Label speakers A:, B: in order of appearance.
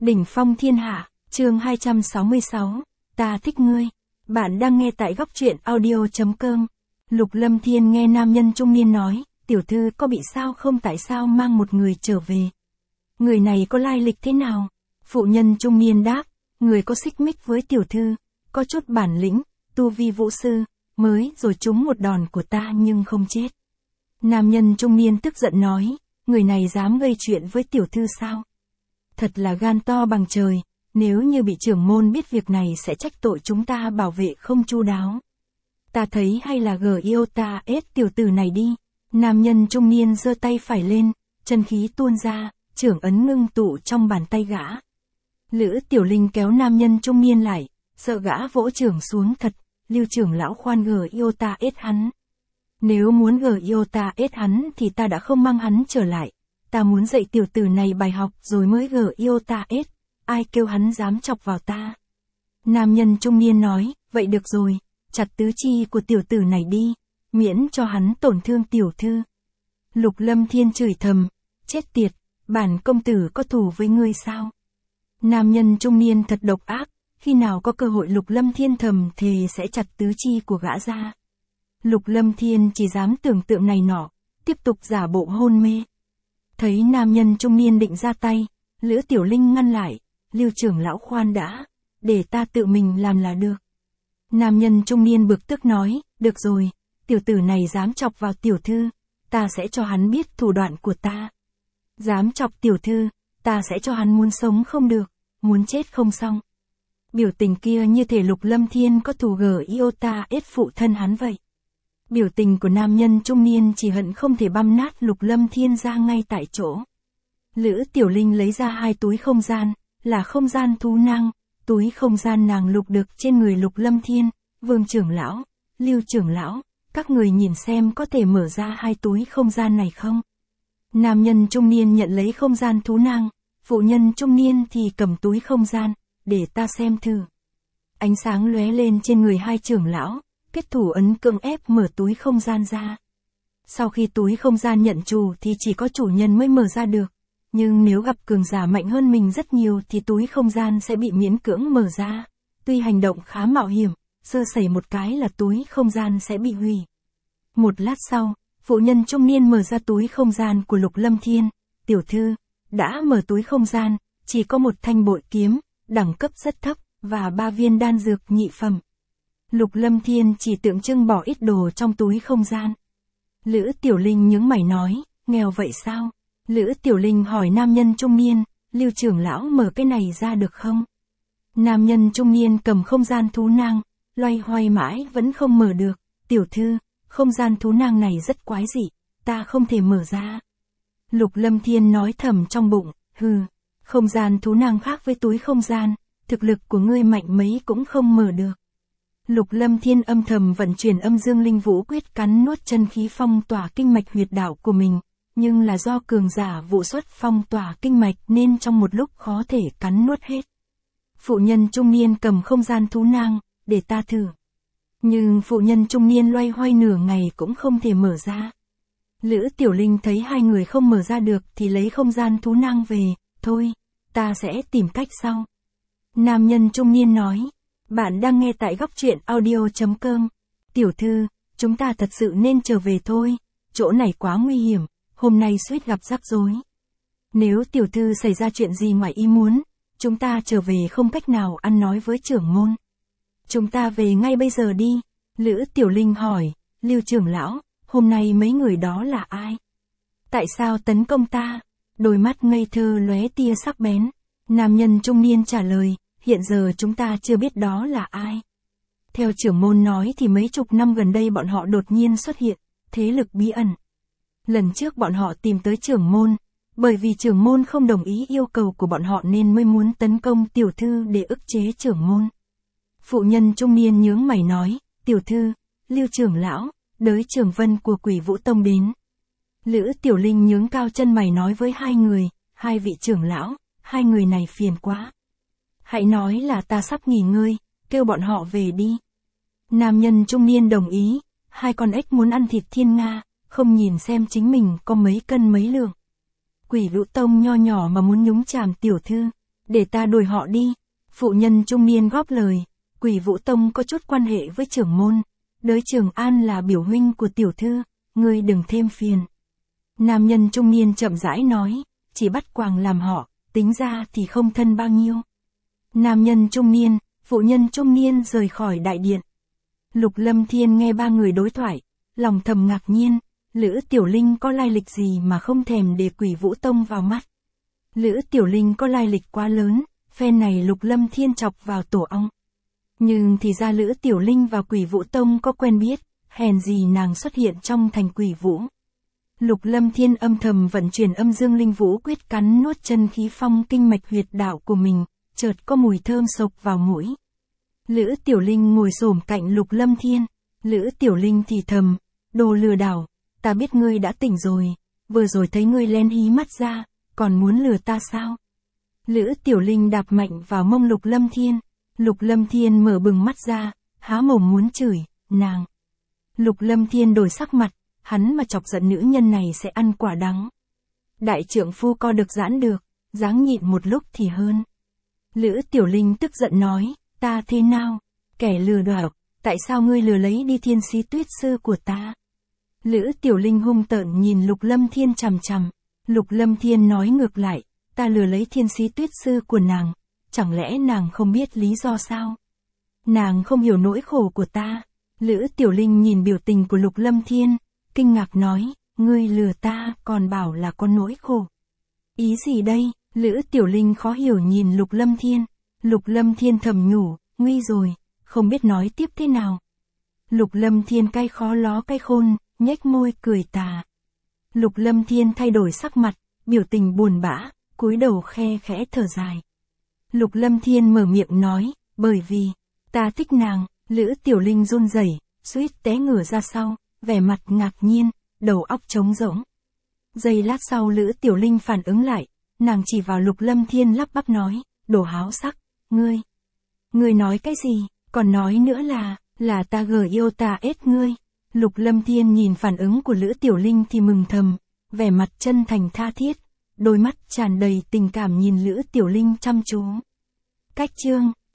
A: Đỉnh phong thiên hạ, chương 266, ta thích ngươi. Bạn đang nghe tại góc truyện audio.com. Lục Lâm Thiên nghe nam nhân trung niên nói, tiểu thư có bị sao không, tại sao mang một người trở về? Người này có lai lịch thế nào? Phụ nhân trung niên đáp, người có xích mích với tiểu thư, có chút bản lĩnh, tu vi vũ sư, mới rồi trúng một đòn của ta nhưng không chết. Nam nhân trung niên tức giận nói, người này dám gây chuyện với tiểu thư sao? Thật là gan to bằng trời, nếu như bị trưởng môn biết việc này sẽ trách tội chúng ta bảo vệ không chu đáo. Ta thấy hay là yêu ta ết tiểu tử này đi. Nam nhân trung niên giơ tay phải lên, chân khí tuôn ra, trưởng ấn ngưng tụ trong bàn tay gã. Lữ Tiểu Linh kéo nam nhân trung niên lại, sợ gã vỗ trưởng xuống thật, Lưu trưởng lão khoan yêu ta ết hắn. Nếu muốn yêu ta ết hắn thì ta đã không mang hắn trở lại. Ta muốn dạy tiểu tử này bài học rồi mới yêu ta ết, ai kêu hắn dám chọc vào ta. Nam nhân trung niên nói, vậy được rồi, chặt tứ chi của tiểu tử này đi, miễn cho hắn tổn thương tiểu thư. Lục Lâm Thiên chửi thầm, chết tiệt, bản công tử có thù với ngươi sao? Nam nhân trung niên thật độc ác, khi nào có cơ hội Lục Lâm Thiên thầm thề sẽ chặt tứ chi của gã ra. Lục Lâm Thiên chỉ dám tưởng tượng này nọ, tiếp tục giả bộ hôn mê. Thấy nam nhân trung niên định ra tay, Lữ Tiểu Linh ngăn lại, Lưu trưởng lão khoan đã, để ta tự mình làm là được. Nam nhân trung niên bực tức nói, được rồi, tiểu tử này dám chọc vào tiểu thư, ta sẽ cho hắn biết thủ đoạn của ta. Dám chọc tiểu thư, ta sẽ cho hắn muốn sống không được, muốn chết không xong. Biểu tình kia như thể Lục Lâm Thiên có thù yêu ta ết phụ thân hắn vậy. Biểu tình của nam nhân trung niên chỉ hận không thể băm nát Lục Lâm Thiên ra ngay tại chỗ. Lữ Tiểu Linh lấy ra hai túi không gian, là không gian thú năng, túi không gian nàng lục được trên người Lục Lâm Thiên, Vương trưởng lão, Lưu trưởng lão, các người nhìn xem có thể mở ra hai túi không gian này không? Nam nhân trung niên nhận lấy không gian thú năng, phụ nhân trung niên thì cầm túi không gian, để ta xem thử. Ánh sáng lóe lên trên người hai trưởng lão, kết thủ ấn cưỡng ép mở túi không gian ra. Sau khi túi không gian nhận chủ thì chỉ có chủ nhân mới mở ra được. Nhưng nếu gặp cường giả mạnh hơn mình rất nhiều thì túi không gian sẽ bị miễn cưỡng mở ra. Tuy hành động khá mạo hiểm, sơ sẩy một cái là túi không gian sẽ bị hủy. Một lát sau, phụ nhân trung niên mở ra túi không gian của Lục Lâm Thiên. Tiểu thư, đã mở túi không gian, chỉ có một thanh bội kiếm, đẳng cấp rất thấp, và 3 viên đan dược nhị phẩm. Lục Lâm Thiên chỉ tượng trưng bỏ ít đồ trong túi không gian. Lữ Tiểu Linh nhướng mày nói, nghèo vậy sao? Lữ Tiểu Linh hỏi nam nhân trung niên, Lưu trưởng lão mở cái này ra được không? Nam nhân trung niên cầm không gian thú nang, loay hoay mãi vẫn không mở được. Tiểu thư, không gian thú nang này rất quái dị, ta không thể mở ra. Lục Lâm Thiên nói thầm trong bụng, không gian thú nang khác với túi không gian, thực lực của ngươi mạnh mấy cũng không mở được. Lục Lâm Thiên âm thầm vận chuyển âm dương linh vũ quyết cắn nuốt chân khí phong tỏa kinh mạch huyệt đạo của mình, nhưng là do cường giả vụ xuất phong tỏa kinh mạch nên trong một lúc khó thể cắn nuốt hết. Phụ nhân trung niên cầm không gian thú nang, để ta thử. Nhưng phụ nhân trung niên loay hoay nửa ngày cũng không thể mở ra. Lữ Tiểu Linh thấy hai người không mở ra được thì lấy không gian thú nang về, thôi, ta sẽ tìm cách sau. Nam nhân trung niên nói. Bạn đang nghe tại góc truyện audio.com. Tiểu thư, chúng ta thật sự nên trở về thôi, chỗ này quá nguy hiểm, hôm nay suýt gặp rắc rối. Nếu tiểu thư xảy ra chuyện gì ngoài ý muốn, chúng ta trở về không cách nào ăn nói với trưởng môn. Chúng ta về ngay bây giờ đi. Lữ Tiểu Linh hỏi, Lưu trưởng lão, hôm nay mấy người đó là ai? Tại sao tấn công ta? Đôi mắt ngây thơ lóe tia sắc bén. Nam nhân trung niên trả lời, hiện giờ chúng ta chưa biết đó là ai. Theo trưởng môn nói thì mấy chục năm gần đây bọn họ đột nhiên xuất hiện, thế lực bí ẩn. Lần trước bọn họ tìm tới trưởng môn, bởi vì trưởng môn không đồng ý yêu cầu của bọn họ nên mới muốn tấn công tiểu thư để ức chế trưởng môn. Phụ nhân trung niên nhướng mày nói, tiểu thư, Lưu trưởng lão, đới trưởng vân của Quỷ Vũ Tông đến. Lữ Tiểu Linh nhướng cao chân mày nói với hai người, hai vị trưởng lão, hai người này phiền quá. Hãy nói là ta sắp nghỉ ngơi, kêu bọn họ về đi. Nam nhân trung niên đồng ý, hai con ếch muốn ăn thịt thiên nga, không nhìn xem chính mình có mấy cân mấy lượng. Quỷ Vũ Tông nho nhỏ mà muốn nhúng chàm tiểu thư, để ta đuổi họ đi. Phụ nhân trung niên góp lời, Quỷ Vũ Tông có chút quan hệ với trưởng môn, đới Trường An là biểu huynh của tiểu thư, ngươi đừng thêm phiền. Nam nhân trung niên chậm rãi nói, chỉ bắt quàng làm họ, tính ra thì không thân bao nhiêu. Nam nhân trung niên, phụ nhân trung niên rời khỏi đại điện. Lục Lâm Thiên nghe ba người đối thoại, lòng thầm ngạc nhiên, Lữ Tiểu Linh có lai lịch gì mà không thèm để Quỷ Vũ Tông vào mắt. Lữ Tiểu Linh có lai lịch quá lớn, phen này Lục Lâm Thiên chọc vào tổ ong. Nhưng thì ra Lữ Tiểu Linh và Quỷ Vũ Tông có quen biết, hèn gì nàng xuất hiện trong thành Quỷ Vũ. Lục Lâm Thiên âm thầm vận chuyển âm dương linh vũ quyết cắn nuốt chân khí phong kinh mạch huyệt đạo của mình, chợt có mùi thơm sộc vào mũi. Lữ Tiểu Linh ngồi xổm cạnh Lục Lâm Thiên, Lữ Tiểu Linh thì thầm, đồ lừa đảo, ta biết ngươi đã tỉnh rồi, vừa rồi thấy ngươi lén hí mắt ra, còn muốn lừa ta sao? Lữ Tiểu Linh đạp mạnh vào mông Lục Lâm Thiên, Lục Lâm Thiên mở bừng mắt ra, há mồm muốn chửi, nàng. Lục Lâm Thiên đổi sắc mặt, hắn mà chọc giận nữ nhân này sẽ ăn quả đắng. Đại trượng phu co được giãn được, dáng nhịn một lúc thì hơn. Lữ Tiểu Linh tức giận nói, ta thế nào? Kẻ lừa đảo, tại sao ngươi lừa lấy đi Thiên Sĩ Tuyết Sư của ta? Lữ Tiểu Linh hung tợn nhìn Lục Lâm Thiên chằm chằm. Lục Lâm Thiên nói ngược lại, ta lừa lấy Thiên Sĩ Tuyết Sư của nàng, chẳng lẽ nàng không biết lý do sao? Nàng không hiểu nỗi khổ của ta. Lữ Tiểu Linh nhìn biểu tình của Lục Lâm Thiên, kinh ngạc nói, ngươi lừa ta còn bảo là có nỗi khổ. Ý gì đây? Lữ Tiểu Linh khó hiểu nhìn Lục Lâm Thiên. Lục Lâm Thiên thầm nhủ, nguy rồi, không biết nói tiếp thế nào. Lục Lâm Thiên cay khó ló cay khôn, nhếch môi cười tà. Lục Lâm Thiên thay đổi sắc mặt, biểu tình buồn bã, cúi đầu khe khẽ thở dài. Lục Lâm Thiên mở miệng nói, bởi vì, ta thích nàng. Lữ Tiểu Linh run rẩy, suýt té ngửa ra sau, vẻ mặt ngạc nhiên, đầu óc trống rỗng. Giây lát sau Lữ Tiểu Linh phản ứng lại, nàng chỉ vào Lục Lâm Thiên lắp bắp nói, đồ háo sắc, ngươi nói cái gì, còn nói nữa là ta yêu ta ết ngươi. Lục Lâm Thiên nhìn phản ứng của Lữ Tiểu Linh thì mừng thầm, vẻ mặt chân thành tha thiết, đôi mắt tràn đầy tình cảm nhìn Lữ Tiểu Linh chăm chú. Cách chương